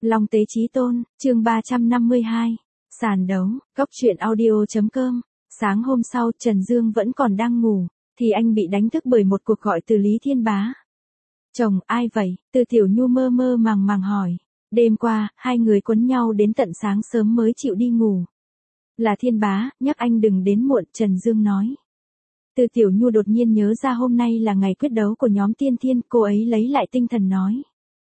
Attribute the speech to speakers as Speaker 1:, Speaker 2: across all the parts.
Speaker 1: Long Tế Chí Tôn, chương 352. Sàn đấu, Cốc truyện audio.com. Sáng hôm sau, Trần Dương vẫn còn đang ngủ, thì anh bị đánh thức bởi một cuộc gọi từ Lý Thiên Bá. Chồng, ai vậy? Từ Tiểu Nhu mơ mơ màng màng hỏi. Đêm qua, hai người quấn nhau đến tận sáng sớm mới chịu đi ngủ. Là Thiên Bá, nhắc anh đừng đến muộn, Trần Dương nói. Từ Tiểu Nhu đột nhiên nhớ ra hôm nay là ngày quyết đấu của nhóm Tiên Thiên, cô ấy lấy lại tinh thần nói.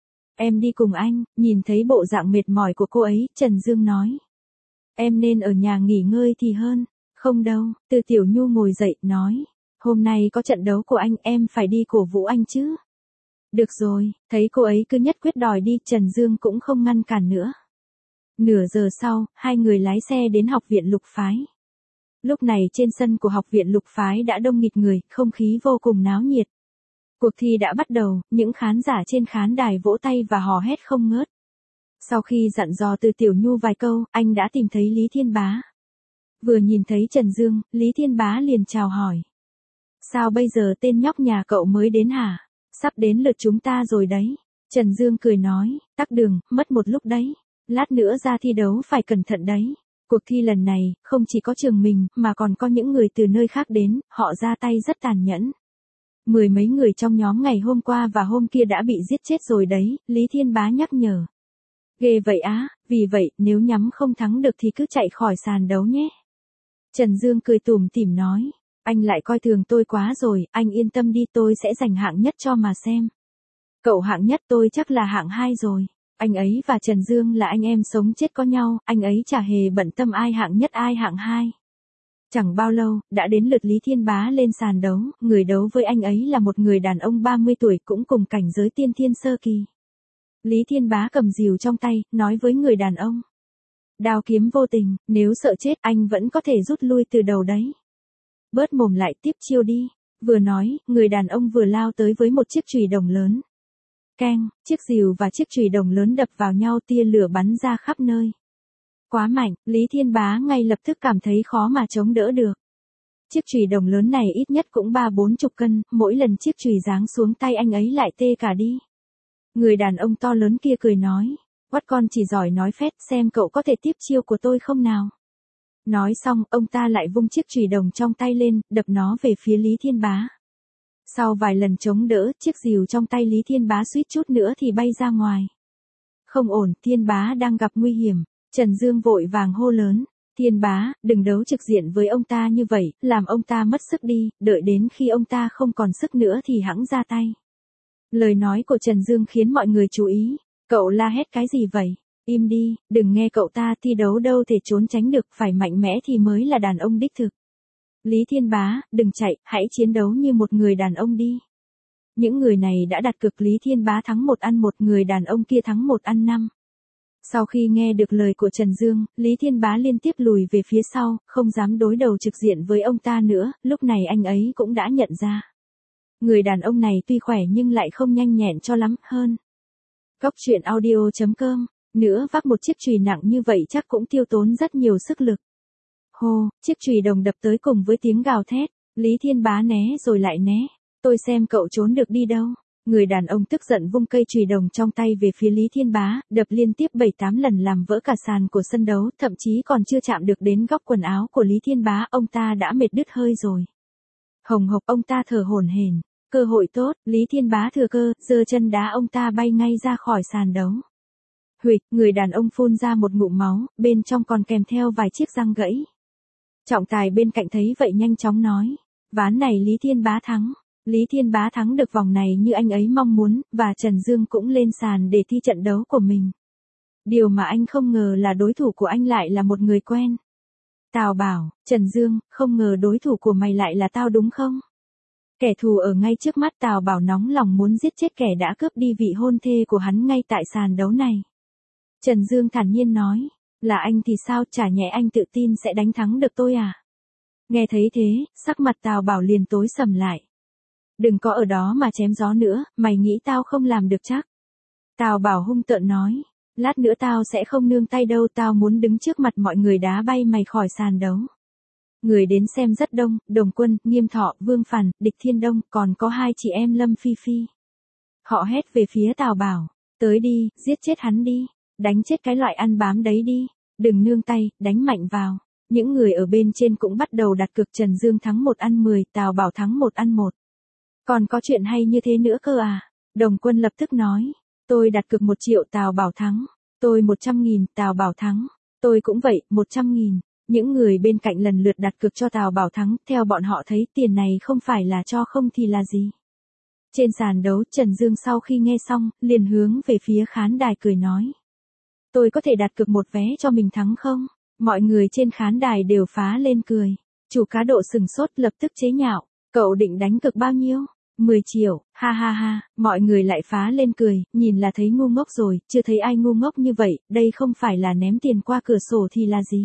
Speaker 1: Em đi cùng anh. Nhìn thấy bộ dạng mệt mỏi của cô ấy, Trần Dương nói. Em nên ở nhà nghỉ ngơi thì hơn. Không đâu, Từ Tiểu Nhu ngồi dậy, nói. Hôm nay có trận đấu của anh, em phải đi cổ vũ anh chứ. Được rồi, thấy cô ấy cứ nhất quyết đòi đi, Trần Dương cũng không ngăn cản nữa. Nửa giờ sau, hai người lái xe đến học viện Lục Phái. Lúc này trên sân của học viện Lục Phái đã đông nghịt người, không khí vô cùng náo nhiệt. Cuộc thi đã bắt đầu, những khán giả trên khán đài vỗ tay và hò hét không ngớt. Sau khi dặn dò Từ Tiểu Nhu vài câu, anh đã tìm thấy Lý Thiên Bá. Vừa nhìn thấy Trần Dương, Lý Thiên Bá liền chào hỏi. Sao bây giờ tên nhóc nhà cậu mới đến hả? Sắp đến lượt chúng ta rồi đấy. Trần Dương cười nói, tắc đường, mất một lúc đấy. Lát nữa ra thi đấu phải cẩn thận đấy. Cuộc thi lần này, không chỉ có trường mình, mà còn có những người từ nơi khác đến, họ ra tay rất tàn nhẫn. Mười mấy người trong nhóm ngày hôm qua và hôm kia đã bị giết chết rồi đấy, Lý Thiên Bá nhắc nhở. Ghê vậy á, vì vậy, nếu nhắm không thắng được thì cứ chạy khỏi sàn đấu nhé. Trần Dương cười tủm tỉm nói, anh lại coi thường tôi quá rồi, anh yên tâm đi, tôi sẽ giành hạng nhất cho mà xem. Cậu hạng nhất, tôi chắc là hạng 2 rồi. Anh ấy và Trần Dương là anh em sống chết có nhau, anh ấy chả hề bận tâm ai hạng nhất ai hạng 2. Chẳng bao lâu, đã đến lượt Lý Thiên Bá lên sàn đấu, người đấu với anh ấy là một người đàn ông 30 tuổi cũng cùng cảnh giới tiên thiên sơ kỳ. Lý Thiên Bá cầm rìu trong tay, nói với người đàn ông. Đao kiếm vô tình, nếu sợ chết anh vẫn có thể rút lui từ đầu đấy. Bớt mồm lại, tiếp chiêu đi. Vừa nói, người đàn ông vừa lao tới với một chiếc chùy đồng lớn. Keng, chiếc rìu và chiếc chùy đồng lớn đập vào nhau, tia lửa bắn ra khắp nơi. Quá mạnh, Lý Thiên Bá ngay lập tức cảm thấy khó mà chống đỡ được. Chiếc chùy đồng lớn này ít nhất cũng 30-40 cân, mỗi lần chiếc chùy giáng xuống tay anh ấy lại tê cả đi. Người đàn ông to lớn kia cười nói, What con chỉ giỏi nói phét, xem cậu có thể tiếp chiêu của tôi không nào. Nói xong, ông ta lại vung chiếc chùy đồng trong tay lên, đập nó về phía Lý Thiên Bá. Sau vài lần chống đỡ, chiếc rìu trong tay Lý Thiên Bá suýt chút nữa thì bay ra ngoài. Không ổn, Thiên Bá đang gặp nguy hiểm. Trần Dương vội vàng hô lớn, Thiên Bá, đừng đấu trực diện với ông ta như vậy, làm ông ta mất sức đi, đợi đến khi ông ta không còn sức nữa thì hẵng ra tay. Lời nói của Trần Dương khiến mọi người chú ý, cậu la hét cái gì vậy? Im đi, đừng nghe cậu ta, thi đấu đâu thể trốn tránh được, phải mạnh mẽ thì mới là đàn ông đích thực. Lý Thiên Bá, đừng chạy, hãy chiến đấu như một người đàn ông đi. Những người này đã đặt cược Lý Thiên Bá thắng 1 ăn 1, người đàn ông kia thắng 1 ăn 5. Sau khi nghe được lời của Trần Dương, Lý Thiên Bá liên tiếp lùi về phía sau, không dám đối đầu trực diện với ông ta nữa, lúc này anh ấy cũng đã nhận ra. Người đàn ông này tuy khỏe nhưng lại không nhanh nhẹn cho lắm, hơn. Cốc truyện audio.com, nữa vác một chiếc chùy nặng như vậy chắc cũng tiêu tốn rất nhiều sức lực. Hô, chiếc chùy đồng đập tới cùng với tiếng gào thét, Lý Thiên Bá né rồi lại né, tôi xem cậu trốn được đi đâu. Người đàn ông tức giận vung cây chùy đồng trong tay về phía Lý Thiên Bá, đập liên tiếp 7-8 lần làm vỡ cả sàn của sân đấu, thậm chí còn chưa chạm được đến góc quần áo của Lý Thiên Bá, ông ta đã mệt đứt hơi rồi. Hồng hộc, ông ta thở hổn hển, cơ hội tốt, Lý Thiên Bá thừa cơ, giơ chân đá ông ta bay ngay ra khỏi sàn đấu. Huỵch, người đàn ông phun ra một ngụm máu, bên trong còn kèm theo vài chiếc răng gãy. Trọng tài bên cạnh thấy vậy nhanh chóng nói, ván này Lý Thiên Bá thắng. Lý Thiên Bá thắng được vòng này như anh ấy mong muốn, và Trần Dương cũng lên sàn để thi trận đấu của mình. Điều mà anh không ngờ là đối thủ của anh lại là một người quen. Tào bảo, Trần Dương, không ngờ đối thủ của mày lại là tao đúng không? Kẻ thù ở ngay trước mắt, Tào bảo nóng lòng muốn giết chết kẻ đã cướp đi vị hôn thê của hắn ngay tại sàn đấu này. Trần Dương thản nhiên nói, là anh thì sao, chả nhẽ anh tự tin sẽ đánh thắng được tôi à? Nghe thấy thế, sắc mặt Tào bảo liền tối sầm lại. Đừng có ở đó mà chém gió nữa, mày nghĩ tao không làm được chắc. Tào bảo hung tợn nói, lát nữa tao sẽ không nương tay đâu, tao muốn đứng trước mặt mọi người đá bay mày khỏi sàn đấu. Người đến xem rất đông, Đồng Quân, Nghiêm Thọ, Vương Phàn, Địch Thiên Đông, còn có 2 chị em Lâm Phi Phi. Họ hét về phía Tào bảo, tới đi, giết chết hắn đi. đánh chết cái loại ăn bám đấy đi, đừng nương tay, đánh mạnh vào. Những người ở bên trên cũng bắt đầu đặt cược Trần Dương thắng 1 ăn 10, Tào Bảo thắng 1 ăn 1. Còn có chuyện hay như thế nữa cơ à? Đồng Quân lập tức nói, tôi đặt cược 1 triệu Tào Bảo thắng, tôi 100.000 Tào Bảo thắng, tôi cũng vậy, 100.000. Những người bên cạnh lần lượt đặt cược cho Tào Bảo thắng, theo bọn họ thấy tiền này không phải là cho không thì là gì. Trên sàn đấu, Trần Dương sau khi nghe xong, liền hướng về phía khán đài cười nói. Tôi có thể đặt cược 1 vé cho mình thắng không? Mọi người trên khán đài đều phá lên cười. Chủ cá độ sừng sốt lập tức chế nhạo. Cậu định đánh cược bao nhiêu? 10 triệu, ha ha ha, mọi người lại phá lên cười, nhìn là thấy ngu ngốc rồi, chưa thấy ai ngu ngốc như vậy, đây không phải là ném tiền qua cửa sổ thì là gì?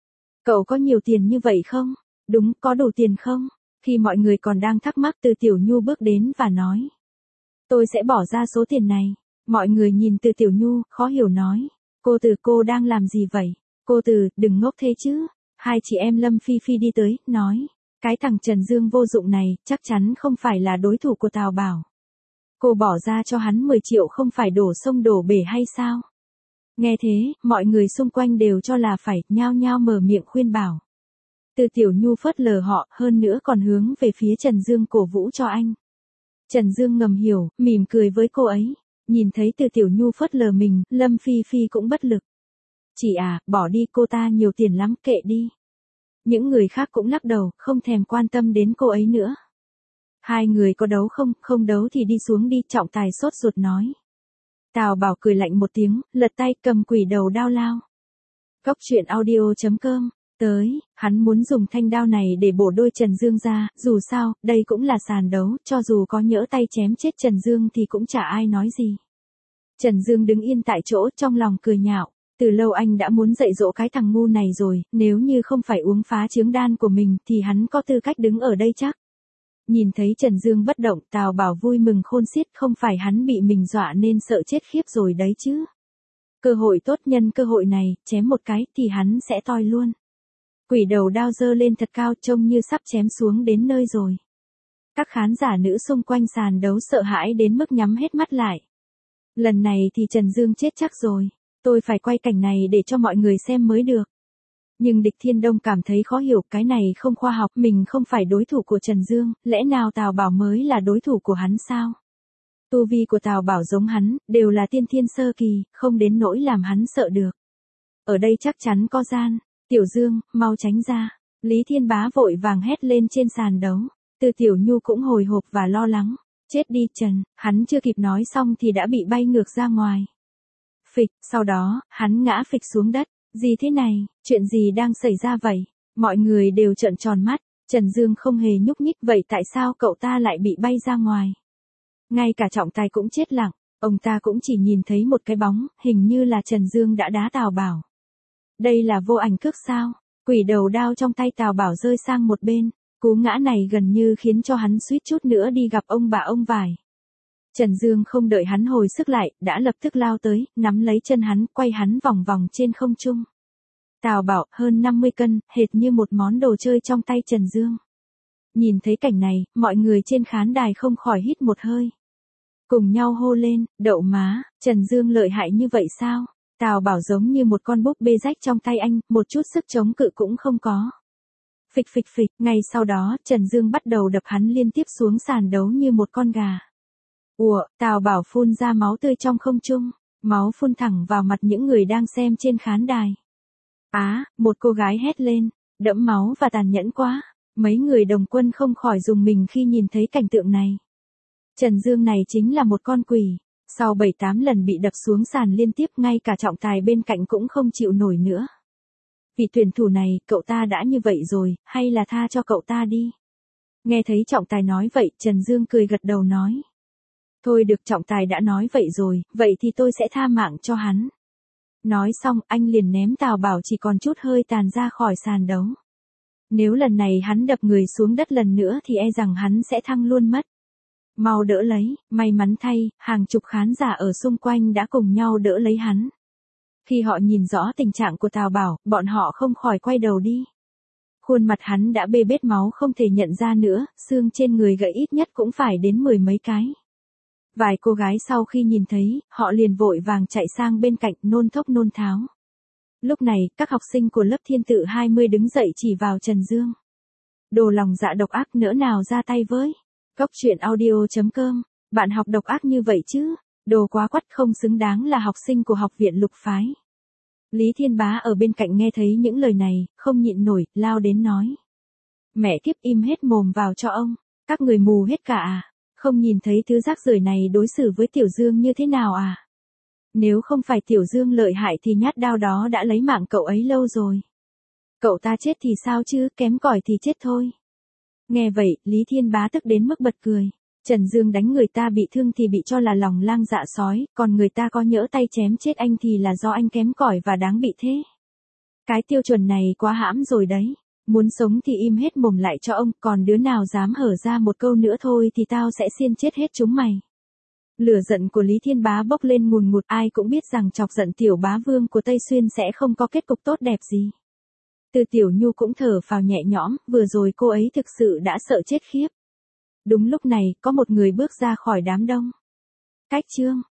Speaker 1: Cậu có nhiều tiền như vậy không? Đúng, có đủ tiền không? Khi mọi người còn đang thắc mắc Từ Tiểu Nhu bước đến và nói. Tôi sẽ bỏ ra số tiền này. Mọi người nhìn Từ Tiểu Nhu, khó hiểu nói. Cô đang làm gì vậy? Cô Từ, đừng ngốc thế chứ. Hai chị em Lâm Phi Phi đi tới, nói. Cái thằng Trần Dương vô dụng này, chắc chắn không phải là đối thủ của Tào Bảo. Cô bỏ ra cho hắn 10 triệu không phải đổ sông đổ bể hay sao? Nghe thế, mọi người xung quanh đều cho là phải, nhao nhao mở miệng khuyên bảo. Từ Tiểu Nhu phớt lờ họ, hơn nữa còn hướng về phía Trần Dương cổ vũ cho anh. Trần Dương ngầm hiểu, mỉm cười với cô ấy. Nhìn thấy Từ Tiểu Nhu phớt lờ mình, Lâm Phi Phi cũng bất lực. Chị à, bỏ đi, cô ta nhiều tiền lắm, kệ đi. Những người khác cũng lắc đầu, không thèm quan tâm đến cô ấy nữa. Hai người có đấu không, không đấu thì đi xuống đi, Trọng Tài sốt ruột nói. Tào Bảo cười lạnh một tiếng, lật tay cầm quỷ đầu đao lao. Góc truyện audio.com, tới, hắn muốn dùng thanh đao này để bổ đôi Trần Dương ra, dù sao, đây cũng là sàn đấu, cho dù có nhỡ tay chém chết Trần Dương thì cũng chả ai nói gì. Trần Dương đứng yên tại chỗ, trong lòng cười nhạo. Từ lâu anh đã muốn dạy dỗ cái thằng ngu này rồi, nếu như không phải uống phá chướng đan của mình thì hắn có tư cách đứng ở đây chắc. Nhìn thấy Trần Dương bất động, Tào Bảo vui mừng khôn xiết, không phải hắn bị mình dọa nên sợ chết khiếp rồi đấy chứ. Cơ hội tốt, nhân cơ hội này, chém một cái thì hắn sẽ toi luôn. Quỷ đầu đao giơ lên thật cao, trông như sắp chém xuống đến nơi rồi. Các khán giả nữ xung quanh sàn đấu sợ hãi đến mức nhắm hết mắt lại. Lần này thì Trần Dương chết chắc rồi. Tôi phải quay cảnh này để cho mọi người xem mới được. Nhưng Địch Thiên Đông cảm thấy khó hiểu, cái này không khoa học, mình không phải đối thủ của Trần Dương, lẽ nào Tào Bảo mới là đối thủ của hắn sao? Tu vi của Tào Bảo giống hắn, đều là tiên thiên sơ kỳ, không đến nỗi làm hắn sợ được. Ở đây chắc chắn có gian. Tiểu Dương, mau tránh ra. Lý Thiên Bá vội vàng hét lên trên sàn đấu. Từ Tiểu Nhu cũng hồi hộp và lo lắng. Chết đi Trần, hắn chưa kịp nói xong thì đã bị bay ngược ra ngoài. Phịch, sau đó, hắn ngã phịch xuống đất. Gì thế này, chuyện gì đang xảy ra vậy? Mọi người đều trợn tròn mắt, Trần Dương không hề nhúc nhích, vậy tại sao cậu ta lại bị bay ra ngoài? Ngay cả Trọng Tài cũng chết lặng, ông ta cũng chỉ nhìn thấy một cái bóng, hình như là Trần Dương đã đá Tào Bảo. Đây là vô ảnh cước sao? Quỷ đầu đao trong tay Tào Bảo rơi sang một bên, cú ngã này gần như khiến cho hắn suýt chút nữa đi gặp ông bà ông vải. Trần Dương không đợi hắn hồi sức lại, đã lập tức lao tới, nắm lấy chân hắn, quay hắn vòng vòng trên không trung. Tào Bảo, hơn 50 cân, hệt như một món đồ chơi trong tay Trần Dương. Nhìn thấy cảnh này, mọi người trên khán đài không khỏi hít một hơi. Cùng nhau hô lên, đậu má, Trần Dương lợi hại như vậy sao? Tào Bảo giống như một con búp bê rách trong tay anh, một chút sức chống cự cũng không có. Phịch phịch phịch, ngay sau đó, Trần Dương bắt đầu đập hắn liên tiếp xuống sàn đấu như một con gà. Ủa, Tào Bảo phun ra máu tươi trong không trung, máu phun thẳng vào mặt những người đang xem trên khán đài. Một cô gái hét lên, đẫm máu và tàn nhẫn quá, mấy người đồng quân không khỏi rùng mình khi nhìn thấy cảnh tượng này. Trần Dương này chính là một con quỷ, sau 7-8 lần bị đập xuống sàn liên tiếp, ngay cả Trọng Tài bên cạnh cũng không chịu nổi nữa. Vị tuyển thủ này, cậu ta đã như vậy rồi, hay là tha cho cậu ta đi? Nghe thấy Trọng Tài nói vậy, Trần Dương cười gật đầu nói. Thôi được, Trọng Tài đã nói vậy rồi, vậy thì tôi sẽ tha mạng cho hắn. Nói xong, anh liền ném Tào Bảo chỉ còn chút hơi tàn ra khỏi sàn đấu. Nếu lần này hắn đập người xuống đất lần nữa thì e rằng hắn sẽ thăng luôn mất. Mau đỡ lấy, may mắn thay, hàng chục khán giả ở xung quanh đã cùng nhau đỡ lấy hắn. Khi họ nhìn rõ tình trạng của Tào Bảo, bọn họ không khỏi quay đầu đi. Khuôn mặt hắn đã bê bết máu không thể nhận ra nữa, xương trên người gãy ít nhất cũng phải đến 10 mấy cái. Vài cô gái sau khi nhìn thấy, họ liền vội vàng chạy sang bên cạnh nôn thốc nôn tháo. Lúc này, các học sinh của lớp Thiên Tự 20 đứng dậy chỉ vào Trần Dương. Đồ lòng dạ độc ác nỡ nào ra tay với. Cốc truyện audio.com, bạn học độc ác như vậy chứ, đồ quá quắt không xứng đáng là học sinh của học viện Lục Phái. Lý Thiên Bá ở bên cạnh nghe thấy những lời này, không nhịn nổi, lao đến nói. Mẹ kiếp im hết mồm vào cho ông, các người mù hết cả à, không nhìn thấy thứ rác rưởi này đối xử với Tiểu Dương như thế nào à. Nếu không phải Tiểu Dương lợi hại thì nhát đao đó đã lấy mạng cậu ấy lâu rồi. Cậu ta chết thì sao chứ, kém cỏi thì chết thôi. Nghe vậy, Lý Thiên Bá tức đến mức bật cười. Trần Dương đánh người ta bị thương thì bị cho là lòng lang dạ sói, còn người ta có nhỡ tay chém chết anh thì là do anh kém cỏi và đáng bị thế. Cái tiêu chuẩn này quá hãm rồi đấy. Muốn sống thì im hết mồm lại cho ông, còn đứa nào dám hở ra một câu nữa thôi thì tao sẽ xiên chết hết chúng mày. Lửa giận của Lý Thiên Bá bốc lên ngùn ngụt, ai cũng biết rằng chọc giận tiểu bá vương của Tây Xuyên sẽ không có kết cục tốt đẹp gì. Từ Tiểu Nhu cũng thở phào nhẹ nhõm, vừa rồi cô ấy thực sự đã sợ chết khiếp. Đúng lúc này, có một người bước ra khỏi đám đông. Cách Trương,